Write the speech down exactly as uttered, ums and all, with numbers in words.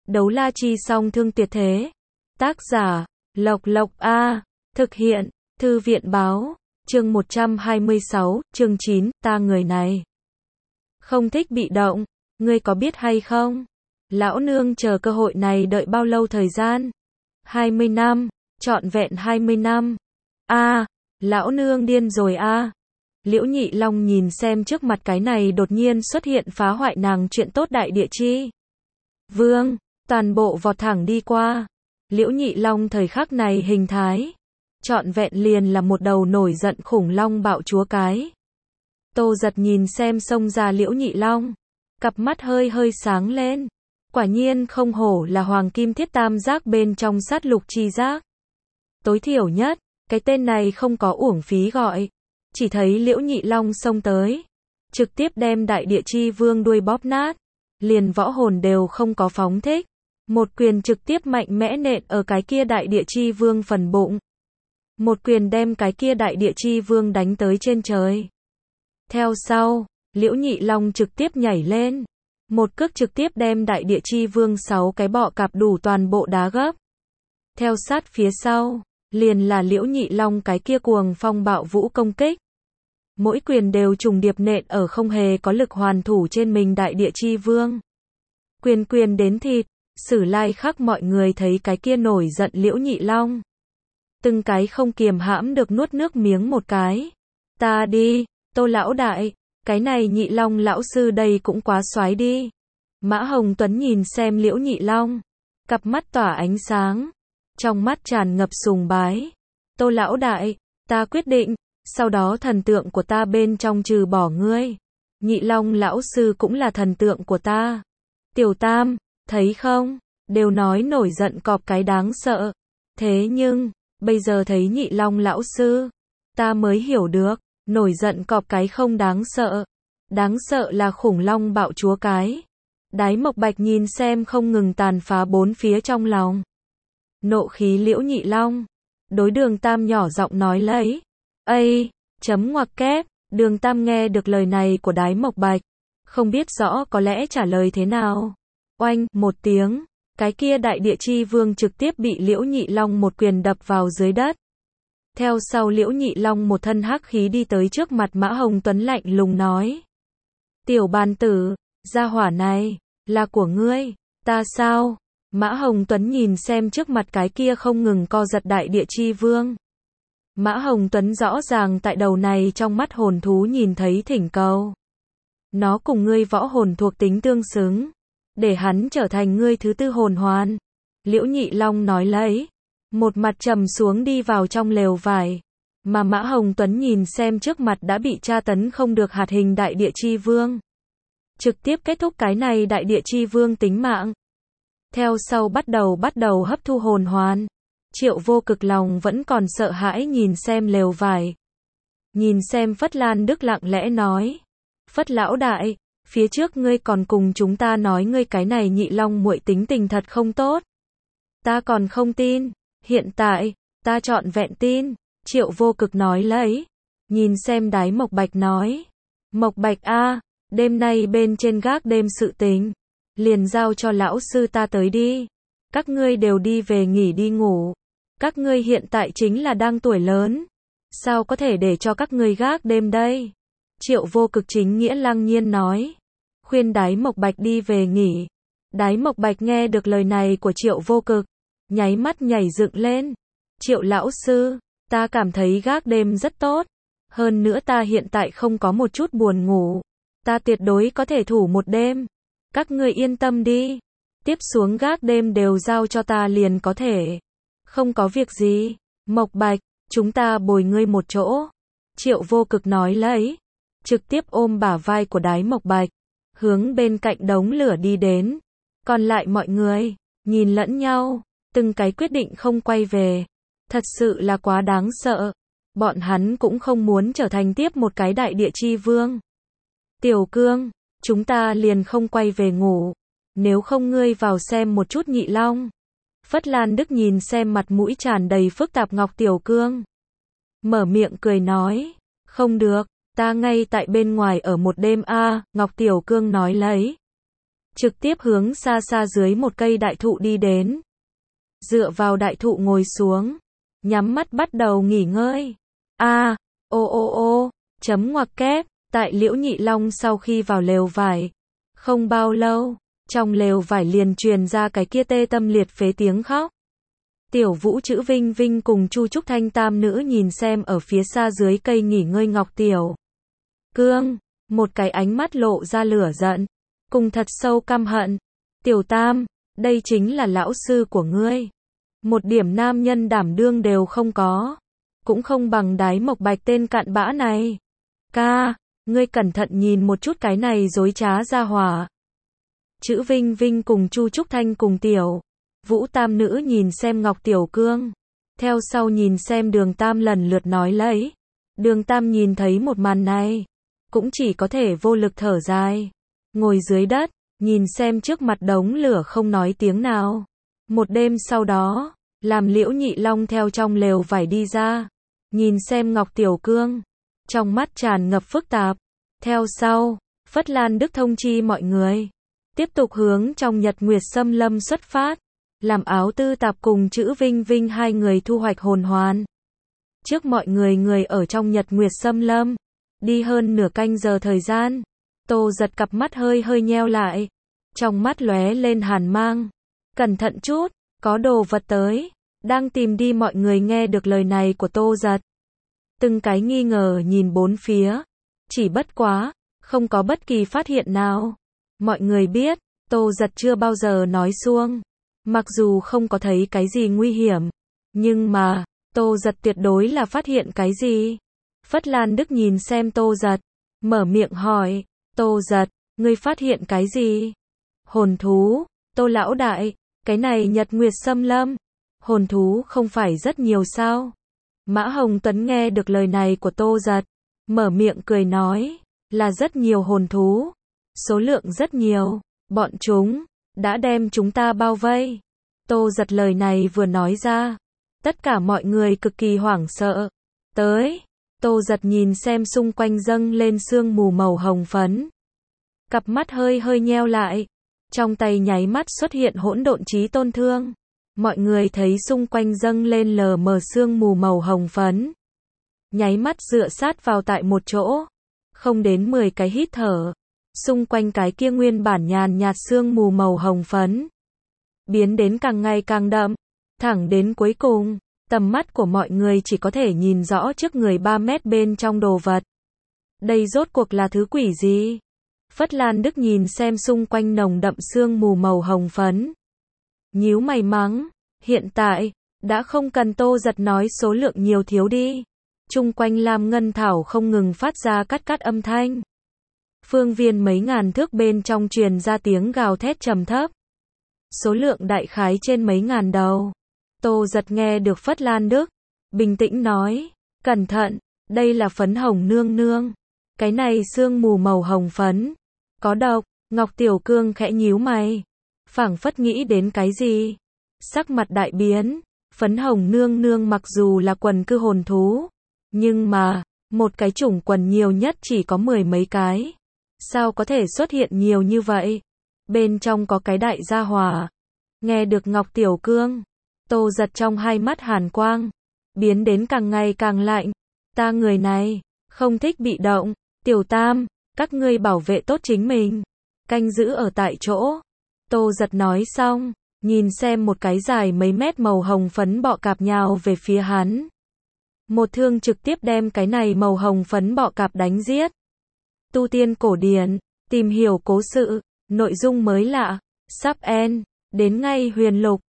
Đấu la chi song thương tuyệt thế. Tác giả, Lộc Lộc A. Thực hiện, Thư viện báo. Chương một trăm hai mươi sáu, chương chín, ta người này. Không thích bị động, ngươi có biết hay không? Lão nương chờ cơ hội này đợi bao lâu thời gian? hai mươi năm, trọn vẹn hai mươi năm. A, à, lão nương điên rồi a. À. Liễu Nhị Long nhìn xem trước mặt cái này đột nhiên xuất hiện phá hoại nàng chuyện tốt đại địa chi vương, toàn bộ vọt thẳng đi qua. Liễu Nhị Long thời khắc này hình thái, trọn vẹn liền là một đầu nổi giận khủng long bạo chúa cái. Tô Giật nhìn xem xông ra Liễu Nhị Long, cặp mắt hơi hơi sáng lên. Quả nhiên không hổ là hoàng kim thiết tam giác bên trong sát lục chi giác. Tối thiểu nhất, cái tên này không có uổng phí gọi. Chỉ thấy Liễu Nhị Long xông tới, trực tiếp đem đại địa chi vương đuôi bóp nát, liền võ hồn đều không có phóng thích. Một quyền trực tiếp mạnh mẽ nện ở cái kia đại địa chi vương phần bụng. Một quyền đem cái kia đại địa chi vương đánh tới trên trời. Theo sau, Liễu Nhị Long trực tiếp nhảy lên. Một cước trực tiếp đem đại địa chi vương sáu cái bọ cạp đủ toàn bộ đá gấp. Theo sát phía sau, liền là Liễu Nhị Long cái kia cuồng phong bạo vũ công kích. Mỗi quyền đều trùng điệp nện ở không hề có lực hoàn thủ trên mình đại địa chi vương. Quyền quyền đến thịt, Sử Lai Khắc mọi người thấy cái kia nổi giận Liễu Nhị Long. Từng cái không kiềm hãm được nuốt nước miếng một cái. Ta đi, Tô lão đại. Cái này Nhị Long lão sư đây cũng quá xoái đi. Mã Hồng Tuấn nhìn xem Liễu Nhị Long, cặp mắt tỏa ánh sáng, trong mắt tràn ngập sùng bái. Tô lão đại, ta quyết định, sau đó thần tượng của ta bên trong trừ bỏ ngươi, Nhị Long lão sư cũng là thần tượng của ta. Tiểu Tam, thấy không, đều nói nổi giận cọp cái đáng sợ. Thế nhưng, bây giờ thấy Nhị Long lão sư, ta mới hiểu được. Nổi giận cọp cái không đáng sợ. Đáng sợ là khủng long bạo chúa cái. Đái Mộc Bạch nhìn xem không ngừng tàn phá bốn phía trong lòng. Nộ khí Liễu Nhị Long. Đối Đường Tam nhỏ giọng nói lấy. Ây, chấm ngoặc kép. Đường Tam nghe được lời này của Đái Mộc Bạch. Không biết rõ có lẽ trả lời thế nào. Oanh, một tiếng. Cái kia đại địa chi vương trực tiếp bị Liễu Nhị Long một quyền đập vào dưới đất. Theo sau Liễu Nhị Long một thân hắc khí đi tới trước mặt Mã Hồng Tuấn lạnh lùng nói. Tiểu bàn tử, gia hỏa này, là của ngươi, ta sao? Mã Hồng Tuấn nhìn xem trước mặt cái kia không ngừng co giật đại địa chi vương. Mã Hồng Tuấn rõ ràng tại đầu này trong mắt hồn thú nhìn thấy thỉnh cầu. Nó cùng ngươi võ hồn thuộc tính tương xứng, để hắn trở thành ngươi thứ tư hồn hoàn. Liễu Nhị Long nói lấy. Một mặt trầm xuống đi vào trong lều vải. Mà Mã Hồng Tuấn nhìn xem trước mặt đã bị tra tấn không được hạt hình đại địa chi vương. Trực tiếp kết thúc cái này đại địa chi vương tính mạng. Theo sau bắt đầu bắt đầu hấp thu hồn hoàn. Triệu Vô Cực lòng vẫn còn sợ hãi nhìn xem lều vải. Nhìn xem Phất Lan Đức lặng lẽ nói. Phất lão đại, phía trước ngươi còn cùng chúng ta nói ngươi cái này Nhị Long muội tính tình thật không tốt. Ta còn không tin. Hiện tại, ta trọn vẹn tin. Triệu Vô Cực nói lấy. Nhìn xem Đái Mộc Bạch nói. Mộc Bạch a, đêm nay bên trên gác đêm sự tình. Liền giao cho lão sư ta tới đi. Các ngươi đều đi về nghỉ đi ngủ. Các ngươi hiện tại chính là đang tuổi lớn. Sao có thể để cho các ngươi gác đêm đây? Triệu Vô Cực chính nghĩa lăng nhiên nói. Khuyên Đái Mộc Bạch đi về nghỉ. Đái Mộc Bạch nghe được lời này của Triệu Vô Cực. Nháy mắt nhảy dựng lên. Triệu lão sư, ta cảm thấy gác đêm rất tốt. Hơn nữa ta hiện tại không có một chút buồn ngủ. Ta tuyệt đối có thể thủ một đêm. Các ngươi yên tâm đi. Tiếp xuống gác đêm đều giao cho ta liền có thể. Không có việc gì. Mộc Bạch, chúng ta bồi ngươi một chỗ. Triệu Vô Cực nói lấy. Trực tiếp ôm bả vai của Đái Mộc Bạch. Hướng bên cạnh đống lửa đi đến. Còn lại mọi người, nhìn lẫn nhau. Từng cái quyết định không quay về. Thật sự là quá đáng sợ. Bọn hắn cũng không muốn trở thành tiếp một cái đại địa chi vương. Tiểu Cương, chúng ta liền không quay về ngủ. Nếu không ngươi vào xem một chút Nhị Long. Phất Lan Đức nhìn xem mặt mũi tràn đầy phức tạp Ngọc Tiểu Cương. Mở miệng cười nói. Không được, ta ngay tại bên ngoài ở một đêm a. Ngọc Tiểu Cương nói lấy. trực tiếp hướng xa xa dưới một cây đại thụ đi đến. Dựa vào đại thụ ngồi xuống, nhắm mắt bắt đầu nghỉ ngơi. A, ô ô ô, chấm ngoặc kép, tại Liễu Nhị Long sau khi vào lều vải, không bao lâu, trong lều vải liền truyền ra cái kia tê tâm liệt phế tiếng khóc. Tiểu Vũ Chữ Vinh Vinh cùng Chu Trúc Thanh tam nữ nhìn xem ở phía xa dưới cây nghỉ ngơi Ngọc Tiểu Cương, một cái ánh mắt lộ ra lửa giận, cùng thật sâu căm hận. Tiểu Tam, đây chính là lão sư của ngươi. Một điểm nam nhân đảm đương đều không có. Cũng không bằng Đái Mộc Bạch tên cặn bã này. Ca, ngươi cẩn thận nhìn một chút cái này dối trá ra hỏa. Chữ Vinh Vinh cùng Chu Trúc Thanh cùng Tiểu Vũ tam nữ nhìn xem Ngọc Tiểu Cương. Theo sau nhìn xem Đường Tam lần lượt nói lấy. Đường Tam nhìn thấy một màn này, cũng chỉ có thể vô lực thở dài. Ngồi dưới đất, nhìn xem trước mặt đống lửa không nói tiếng nào. Một đêm sau đó, làm Liễu Nhị Long theo trong lều vải đi ra. Nhìn xem Ngọc Tiểu Cương, trong mắt tràn ngập phức tạp. Theo sau, Phất Lan Đức thông chi mọi người, tiếp tục hướng trong Nhật Nguyệt Xâm Lâm xuất phát, làm Áo Tư Tạp cùng Chữ Vinh Vinh hai người thu hoạch hồn hoàn. Trước mọi người người ở trong Nhật Nguyệt Xâm Lâm, đi hơn nửa canh giờ thời gian, Tô Giật cặp mắt hơi hơi nheo lại, trong mắt lóe lên hàn mang. Cẩn thận chút, có đồ vật tới. Đang tìm đi mọi người nghe được lời này của Tô Giật, từng cái nghi ngờ nhìn bốn phía, chỉ bất quá, không có bất kỳ phát hiện nào. Mọi người biết, Tô Giật chưa bao giờ nói suông, mặc dù không có thấy cái gì nguy hiểm, nhưng mà, Tô Giật tuyệt đối là phát hiện cái gì. Phất Lan Đức nhìn xem Tô Giật, mở miệng hỏi, Tô Giật, ngươi phát hiện cái gì? Hồn thú, Tô lão đại, cái này Nhật Nguyệt Xâm Lâm, hồn thú không phải rất nhiều sao? Mã Hồng Tuấn nghe được lời này của Tô Giật, mở miệng cười nói, là rất nhiều hồn thú, số lượng rất nhiều, bọn chúng đã đem chúng ta bao vây. Tô Giật lời này vừa nói ra, tất cả mọi người cực kỳ hoảng sợ. Tới, Tô Giật nhìn xem xung quanh dâng lên sương mù màu hồng phấn, cặp mắt hơi hơi nheo lại, trong tay nháy mắt xuất hiện hỗn độn chí tôn thương. Mọi người thấy xung quanh dâng lên lờ mờ sương mù màu hồng phấn, nháy mắt dựa sát vào tại một chỗ, không đến mười cái hít thở, xung quanh cái kia nguyên bản nhàn nhạt sương mù màu hồng phấn biến đến càng ngày càng đậm, thẳng đến cuối cùng, tầm mắt của mọi người chỉ có thể nhìn rõ trước người ba mét bên trong đồ vật. Đây rốt cuộc là thứ quỷ gì? Phất Lan Đức nhìn xem xung quanh nồng đậm sương mù màu hồng phấn, nhíu mày mắng, hiện tại, đã không cần Tô Giật nói số lượng nhiều thiếu đi. Chung quanh Lam Ngân Thảo không ngừng phát ra cắt cắt âm thanh. Phương viên mấy ngàn thước bên trong truyền ra tiếng gào thét trầm thấp. Số lượng đại khái trên mấy ngàn đầu. Tô Giật nghe được Phất Lan Đức, bình tĩnh nói, cẩn thận, đây là phấn hồng nương nương. Cái này sương mù màu hồng phấn, có độc. Ngọc Tiểu Cương khẽ nhíu mày, phảng phất nghĩ đến cái gì, sắc mặt đại biến. Phấn hồng nương nương mặc dù là quần cư hồn thú, nhưng mà, một cái chủng quần nhiều nhất chỉ có mười mấy cái. Sao có thể xuất hiện nhiều như vậy? Bên trong có cái đại gia hỏa. Nghe được Ngọc Tiểu Cương, Tô Giật trong hai mắt hàn quang, biến đến càng ngày càng lạnh. Ta người này, không thích bị động. Tiểu Tam, các ngươi bảo vệ tốt chính mình, canh giữ ở tại chỗ. Tô Giật nói xong, nhìn xem một cái dài mấy mét màu hồng phấn bọ cạp nhào về phía hắn. Một thương trực tiếp đem cái này màu hồng phấn bọ cạp đánh giết. Tu tiên cổ điển, tìm hiểu cố sự, nội dung mới lạ, sub en, đến ngay huyền lục.